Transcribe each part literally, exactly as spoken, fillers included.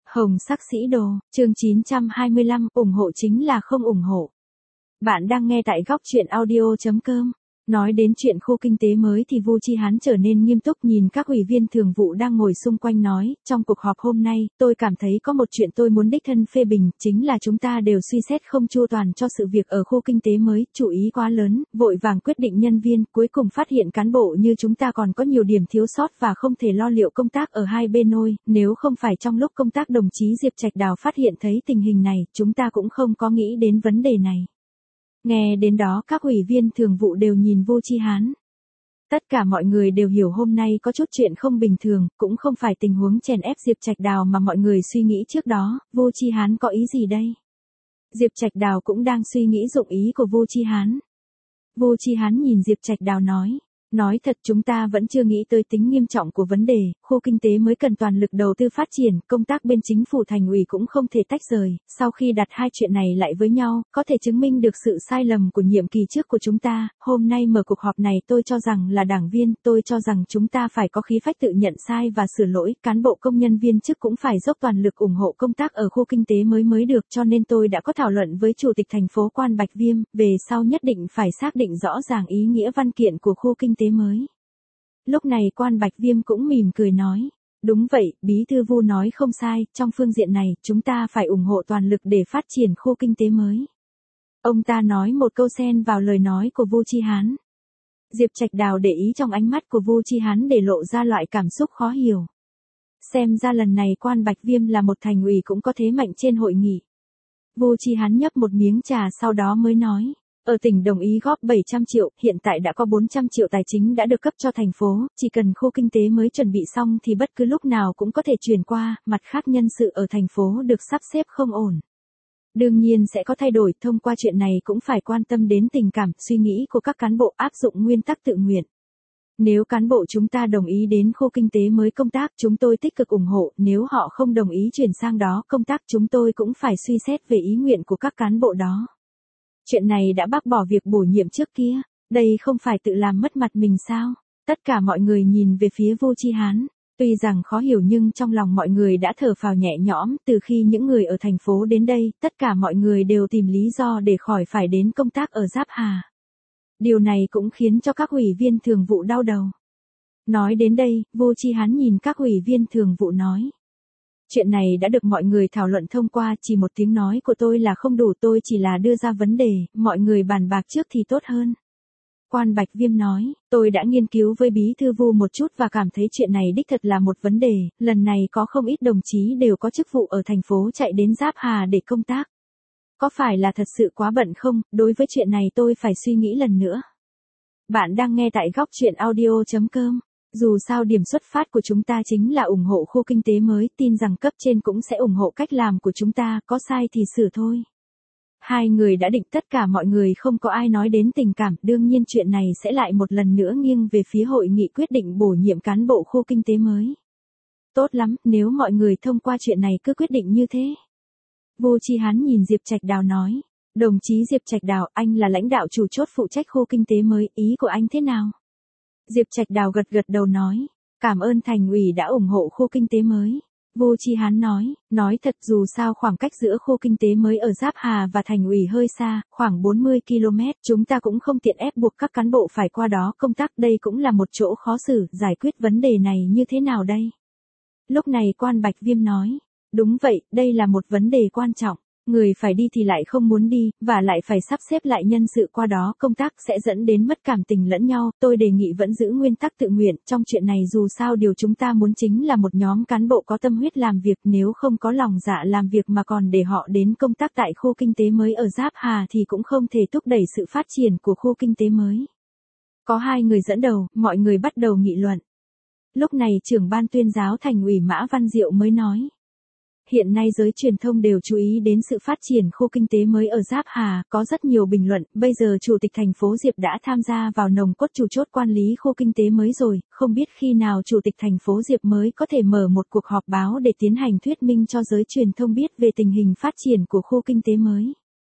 Hồng sắc sĩ đồ, chương chín trăm hai mươi lăm, ủng hộ chính là không ủng hộ. Bạn đang nghe tại góc truyện audio chấm com. Nói đến chuyện khu kinh tế mới thì Vu Chi Hán trở nên nghiêm túc nhìn các ủy viên thường vụ đang ngồi xung quanh nói, trong cuộc họp hôm nay, tôi cảm thấy có một chuyện tôi muốn đích thân phê bình, chính là chúng ta đều suy xét không chu toàn cho sự việc ở khu kinh tế mới, chú ý quá lớn, vội vàng quyết định nhân viên, cuối cùng phát hiện cán bộ như chúng ta còn có nhiều điểm thiếu sót và không thể lo liệu công tác ở hai bên nôi, nếu không phải trong lúc công tác đồng chí Diệp Trạch Đào phát hiện thấy tình hình này, chúng ta cũng không có nghĩ đến vấn đề này. Nghe đến đó các ủy viên thường vụ đều nhìn Vu Chi Hán. Tất cả mọi người đều hiểu hôm nay có chút chuyện không bình thường, cũng không phải tình huống chèn ép Diệp Trạch Đào mà mọi người suy nghĩ trước đó, Vu Chi Hán có ý gì đây? Diệp Trạch Đào cũng đang suy nghĩ dụng ý của Vu Chi Hán. Vu Chi Hán nhìn Diệp Trạch Đào nói. Nói thật chúng ta vẫn chưa nghĩ tới tính nghiêm trọng của vấn đề, khu kinh tế mới cần toàn lực đầu tư phát triển, công tác bên chính phủ thành ủy cũng không thể tách rời, sau khi đặt hai chuyện này lại với nhau, có thể chứng minh được sự sai lầm của nhiệm kỳ trước của chúng ta, hôm nay mở cuộc họp này tôi cho rằng là đảng viên, tôi cho rằng chúng ta phải có khí phách tự nhận sai và sửa lỗi, cán bộ công nhân viên chức cũng phải dốc toàn lực ủng hộ công tác ở khu kinh tế mới mới được, cho nên tôi đã có thảo luận với Chủ tịch thành phố Quan Bạch Viêm, về sau nhất định phải xác định rõ ràng ý nghĩa văn kiện của khu kinh tế mới. Lúc này Quan Bạch Viêm cũng mỉm cười nói, đúng vậy, Bí thư Vu nói không sai, trong phương diện này, chúng ta phải ủng hộ toàn lực để phát triển khu kinh tế mới. Ông ta nói một câu xen vào lời nói của Vu Chi Hán. Diệp Trạch Đào để ý trong ánh mắt của Vu Chi Hán để lộ ra loại cảm xúc khó hiểu. Xem ra lần này Quan Bạch Viêm là một thành ủy cũng có thế mạnh trên hội nghị. Vu Chi Hán nhấp một miếng trà sau đó mới nói. Ở tỉnh đồng ý góp bảy trăm triệu, hiện tại đã có bốn trăm triệu tài chính đã được cấp cho thành phố, chỉ cần khu kinh tế mới chuẩn bị xong thì bất cứ lúc nào cũng có thể chuyển qua, mặt khác nhân sự ở thành phố được sắp xếp không ổn. Đương nhiên sẽ có thay đổi, thông qua chuyện này cũng phải quan tâm đến tình cảm, suy nghĩ của các cán bộ áp dụng nguyên tắc tự nguyện. Nếu cán bộ chúng ta đồng ý đến khu kinh tế mới công tác, chúng tôi tích cực ủng hộ, nếu họ không đồng ý chuyển sang đó công tác chúng tôi cũng phải suy xét về ý nguyện của các cán bộ đó. Chuyện này đã bác bỏ việc bổ nhiệm trước kia, đây không phải tự làm mất mặt mình sao? Tất cả mọi người nhìn về phía Vu Chi Hán, tuy rằng khó hiểu nhưng trong lòng mọi người đã thở phào nhẹ nhõm, từ khi những người ở thành phố đến đây, tất cả mọi người đều tìm lý do để khỏi phải đến công tác ở Giáp Hà. Điều này cũng khiến cho các ủy viên thường vụ đau đầu. Nói đến đây, Vu Chi Hán nhìn các ủy viên thường vụ nói. Chuyện này đã được mọi người thảo luận thông qua, chỉ một tiếng nói của tôi là không đủ, tôi chỉ là đưa ra vấn đề, mọi người bàn bạc trước thì tốt hơn. Quan Bạch Viêm nói, tôi đã nghiên cứu với Bí thư Vu một chút và cảm thấy chuyện này đích thật là một vấn đề, lần này có không ít đồng chí đều có chức vụ ở thành phố chạy đến Giáp Hà để công tác. Có phải là thật sự quá bận không, đối với chuyện này tôi phải suy nghĩ lần nữa. Bạn đang nghe tại góc truyện audio chấm com. Dù sao điểm xuất phát của chúng ta chính là ủng hộ khu kinh tế mới, tin rằng cấp trên cũng sẽ ủng hộ cách làm của chúng ta, có sai thì sửa thôi. Hai người đã định tất cả mọi người không có ai nói đến tình cảm, đương nhiên chuyện này sẽ lại một lần nữa nghiêng về phía hội nghị quyết định bổ nhiệm cán bộ khu kinh tế mới. Tốt lắm, nếu mọi người thông qua chuyện này cứ quyết định như thế. Vu Chi Hán nhìn Diệp Trạch Đào nói, đồng chí Diệp Trạch Đào, anh là lãnh đạo chủ chốt phụ trách khu kinh tế mới, ý của anh thế nào? Diệp Trạch Đào gật gật đầu nói, cảm ơn thành ủy đã ủng hộ khu kinh tế mới. Vu Chi Hán nói, nói thật dù sao khoảng cách giữa khu kinh tế mới ở Giáp Hà và thành ủy hơi xa, khoảng bốn mươi ki lô mét, chúng ta cũng không tiện ép buộc các cán bộ phải qua đó công tác, đây cũng là một chỗ khó xử, giải quyết vấn đề này như thế nào đây? Lúc này Quan Bạch Viêm nói, đúng vậy, đây là một vấn đề quan trọng. Người phải đi thì lại không muốn đi, và lại phải sắp xếp lại nhân sự qua đó công tác sẽ dẫn đến mất cảm tình lẫn nhau, tôi đề nghị vẫn giữ nguyên tắc tự nguyện, trong chuyện này dù sao điều chúng ta muốn chính là một nhóm cán bộ có tâm huyết làm việc, nếu không có lòng dạ làm việc mà còn để họ đến công tác tại khu kinh tế mới ở Giáp Hà thì cũng không thể thúc đẩy sự phát triển của khu kinh tế mới. Có hai người dẫn đầu, mọi người bắt đầu nghị luận. Lúc này trưởng ban tuyên giáo thành ủy Mã Văn Diệu mới nói. Hiện nay giới truyền thông đều chú ý đến sự phát triển khu kinh tế mới ở Giáp Hà, có rất nhiều bình luận, bây giờ Chủ tịch thành phố Diệp đã tham gia vào nòng cốt chủ chốt quản lý khu kinh tế mới rồi, không biết khi nào Chủ tịch thành phố Diệp mới có thể mở một cuộc họp báo để tiến hành thuyết minh cho giới truyền thông biết về tình hình phát triển của khu kinh tế mới.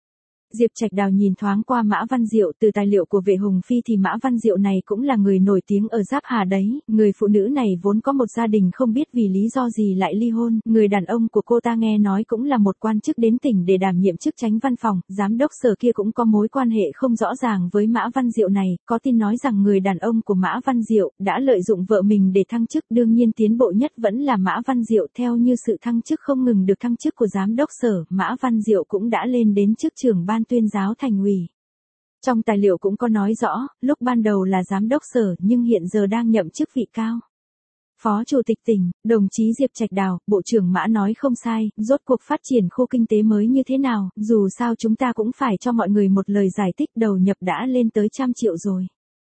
Diệp Trạch Đào nhìn thoáng qua Mã Văn Diệu, từ tài liệu của Vệ Hùng Phi thì Mã Văn Diệu này cũng là người nổi tiếng ở Giáp Hà đấy, người phụ nữ này vốn có một gia đình không biết vì lý do gì lại ly hôn, người đàn ông của cô ta nghe nói cũng là một quan chức đến tỉnh để đảm nhiệm chức chánh văn phòng, giám đốc sở kia cũng có mối quan hệ không rõ ràng với Mã Văn Diệu này, có tin nói rằng người đàn ông của Mã Văn Diệu đã lợi dụng vợ mình để thăng chức, đương nhiên tiến bộ nhất vẫn là Mã Văn Diệu, theo như sự thăng chức không ngừng được thăng chức của giám đốc sở, Mã Văn Diệu cũng đã lên đến chức trưởng ban tuyên giáo thành ủy. Trong tài liệu cũng có nói rõ, lúc ban đầu là giám đốc sở nhưng hiện giờ đang nhậm chức vị cao. Phó Chủ tịch tỉnh, đồng chí Diệp Trạch Đào, Bộ trưởng Mã nói không sai, rốt cuộc phát triển khu kinh tế mới như thế nào, dù sao chúng ta cũng phải cho mọi người một lời giải thích, đầu nhập đã lên tới trăm triệu rồi.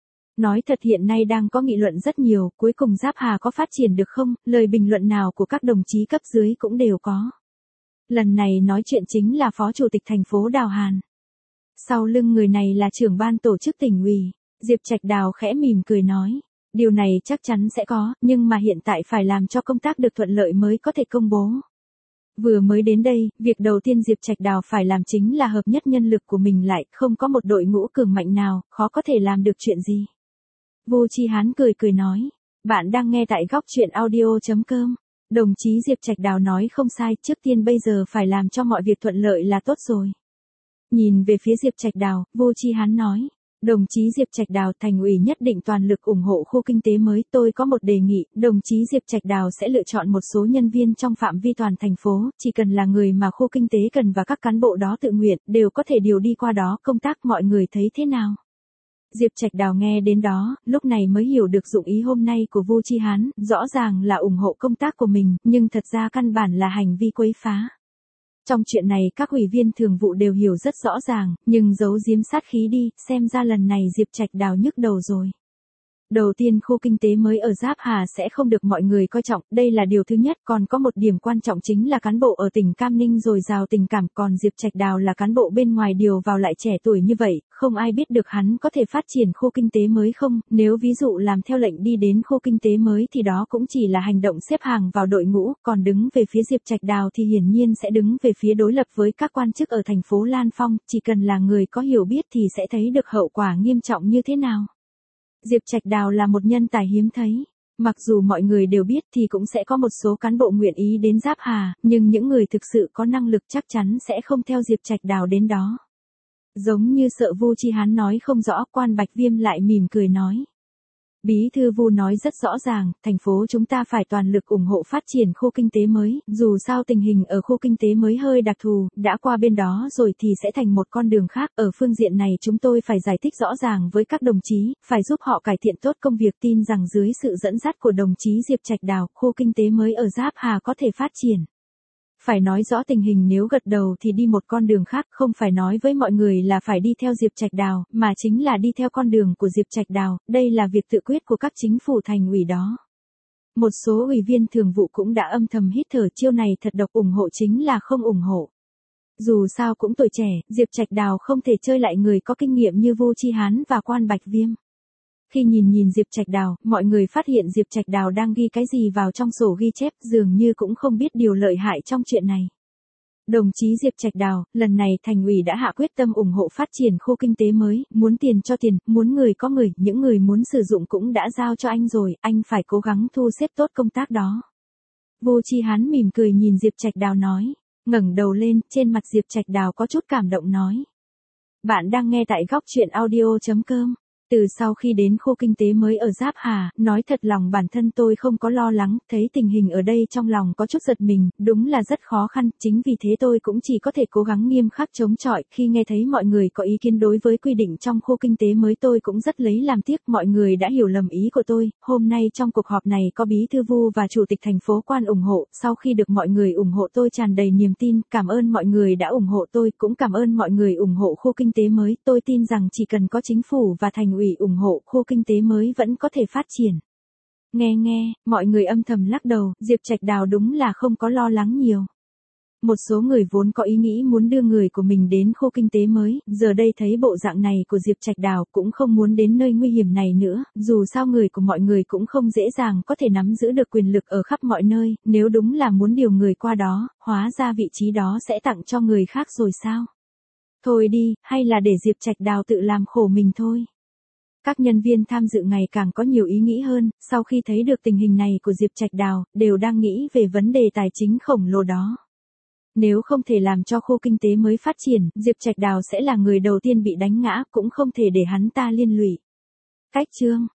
Nói thật hiện nay đang có nghị luận rất nhiều, cuối cùng Giáp Hà có phát triển được không, lời bình luận nào của các đồng chí cấp dưới cũng đều có. Lần này nói chuyện chính là Phó Chủ tịch thành phố Đào Hàn. Sau lưng người này là trưởng ban tổ chức tỉnh ủy, Diệp Trạch Đào khẽ mỉm cười nói, điều này chắc chắn sẽ có, nhưng mà hiện tại phải làm cho công tác được thuận lợi mới có thể công bố. Vừa mới đến đây, việc đầu tiên Diệp Trạch Đào phải làm chính là hợp nhất nhân lực của mình lại, không có một đội ngũ cường mạnh nào, khó có thể làm được chuyện gì. Vô Chi Hán cười cười nói, bạn đang nghe tại góc truyện audio chấm com. Đồng chí Diệp Trạch Đào nói không sai, trước tiên bây giờ phải làm cho mọi việc thuận lợi là tốt rồi. Nhìn về phía Diệp Trạch Đào, Vô Chi Hán nói, đồng chí Diệp Trạch Đào, thành ủy nhất định toàn lực ủng hộ khu kinh tế mới, tôi có một đề nghị, đồng chí Diệp Trạch Đào sẽ lựa chọn một số nhân viên trong phạm vi toàn thành phố, chỉ cần là người mà khu kinh tế cần và các cán bộ đó tự nguyện, đều có thể điều đi qua đó công tác, mọi người thấy thế nào? Diệp Trạch Đào nghe đến đó, lúc này mới hiểu được dụng ý hôm nay của Vô Chi Hán, rõ ràng là ủng hộ công tác của mình, nhưng thật ra căn bản là hành vi quấy phá. Trong chuyện này các ủy viên thường vụ đều hiểu rất rõ ràng, nhưng giấu giếm sát khí đi, xem ra lần này Diệp Trạch Đào nhức đầu rồi. Đầu tiên khu kinh tế mới ở Giáp Hà sẽ không được mọi người coi trọng, đây là điều thứ nhất, còn có một điểm quan trọng chính là cán bộ ở tỉnh Cam Ninh dồi dào tình cảm, còn Diệp Trạch Đào là cán bộ bên ngoài điều vào lại trẻ tuổi như vậy, không ai biết được hắn có thể phát triển khu kinh tế mới không, nếu ví dụ làm theo lệnh đi đến khu kinh tế mới thì đó cũng chỉ là hành động xếp hàng vào đội ngũ, còn đứng về phía Diệp Trạch Đào thì hiển nhiên sẽ đứng về phía đối lập với các quan chức ở thành phố Lan Phong, chỉ cần là người có hiểu biết thì sẽ thấy được hậu quả nghiêm trọng như thế nào. Diệp Trạch Đào là một nhân tài hiếm thấy. Mặc dù mọi người đều biết thì cũng sẽ có một số cán bộ nguyện ý đến Giáp Hà, nhưng những người thực sự có năng lực chắc chắn sẽ không theo Diệp Trạch Đào đến đó. Giống như sợ Vô Chi Hán nói không rõ, Quan Bạch Viêm lại mỉm cười nói. Bí thư Vu nói rất rõ ràng, thành phố chúng ta phải toàn lực ủng hộ phát triển khu kinh tế mới, dù sao tình hình ở khu kinh tế mới hơi đặc thù, đã qua bên đó rồi thì sẽ thành một con đường khác, ở phương diện này chúng tôi phải giải thích rõ ràng với các đồng chí, phải giúp họ cải thiện tốt công việc, tin rằng dưới sự dẫn dắt của đồng chí Diệp Trạch Đào, khu kinh tế mới ở Giáp Hà có thể phát triển. Phải nói rõ tình hình, nếu gật đầu thì đi một con đường khác, không phải nói với mọi người là phải đi theo Diệp Trạch Đào, mà chính là đi theo con đường của Diệp Trạch Đào, đây là việc tự quyết của các chính phủ thành ủy đó. Một số ủy viên thường vụ cũng đã âm thầm hít thở, chiêu này thật độc, ủng hộ chính là không ủng hộ. Dù sao cũng tuổi trẻ, Diệp Trạch Đào không thể chơi lại người có kinh nghiệm như Vô Chi Hán và Quan Bạch Viêm. Khi nhìn nhìn Diệp Trạch Đào, mọi người phát hiện Diệp Trạch Đào đang ghi cái gì vào trong sổ ghi chép, dường như cũng không biết điều lợi hại trong chuyện này. Đồng chí Diệp Trạch Đào, lần này thành ủy đã hạ quyết tâm ủng hộ phát triển khu kinh tế mới, muốn tiền cho tiền, muốn người có người, những người muốn sử dụng cũng đã giao cho anh rồi, anh phải cố gắng thu xếp tốt công tác đó. Vô Chi Hán mỉm cười nhìn Diệp Trạch Đào nói, ngẩng đầu lên, trên mặt Diệp Trạch Đào có chút cảm động nói. Bạn đang nghe tại góc truyện audio chấm com. Từ sau khi đến khu kinh tế mới ở Giáp Hà, nói thật lòng bản thân tôi không có lo lắng, thấy tình hình ở đây trong lòng có chút giật mình, đúng là rất khó khăn, chính vì thế tôi cũng chỉ có thể cố gắng nghiêm khắc chống chọi, khi nghe thấy mọi người có ý kiến đối với quy định trong khu kinh tế mới tôi cũng rất lấy làm tiếc, mọi người đã hiểu lầm ý của tôi, hôm nay trong cuộc họp này có Bí thư Vu và Chủ tịch thành phố Quan ủng hộ, sau khi được mọi người ủng hộ tôi tràn đầy niềm tin, cảm ơn mọi người đã ủng hộ tôi, cũng cảm ơn mọi người ủng hộ khu kinh tế mới, tôi tin rằng chỉ cần có chính phủ và thành ủy ủng hộ, khu kinh tế mới vẫn có thể phát triển. Nghe nghe, mọi người âm thầm lắc đầu, Diệp Trạch Đào đúng là không có lo lắng nhiều. Một số người vốn có ý nghĩ muốn đưa người của mình đến khu kinh tế mới, giờ đây thấy bộ dạng này của Diệp Trạch Đào cũng không muốn đến nơi nguy hiểm này nữa, dù sao người của mọi người cũng không dễ dàng có thể nắm giữ được quyền lực ở khắp mọi nơi, nếu đúng là muốn điều người qua đó, hóa ra vị trí đó sẽ tặng cho người khác rồi sao? Thôi đi, hay là để Diệp Trạch Đào tự làm khổ mình thôi. Các nhân viên tham dự ngày càng có nhiều ý nghĩ hơn, sau khi thấy được tình hình này của Diệp Trạch Đào, đều đang nghĩ về vấn đề tài chính khổng lồ đó. Nếu không thể làm cho khu kinh tế mới phát triển, Diệp Trạch Đào sẽ là người đầu tiên bị đánh ngã, cũng không thể để hắn ta liên lụy. Cách chương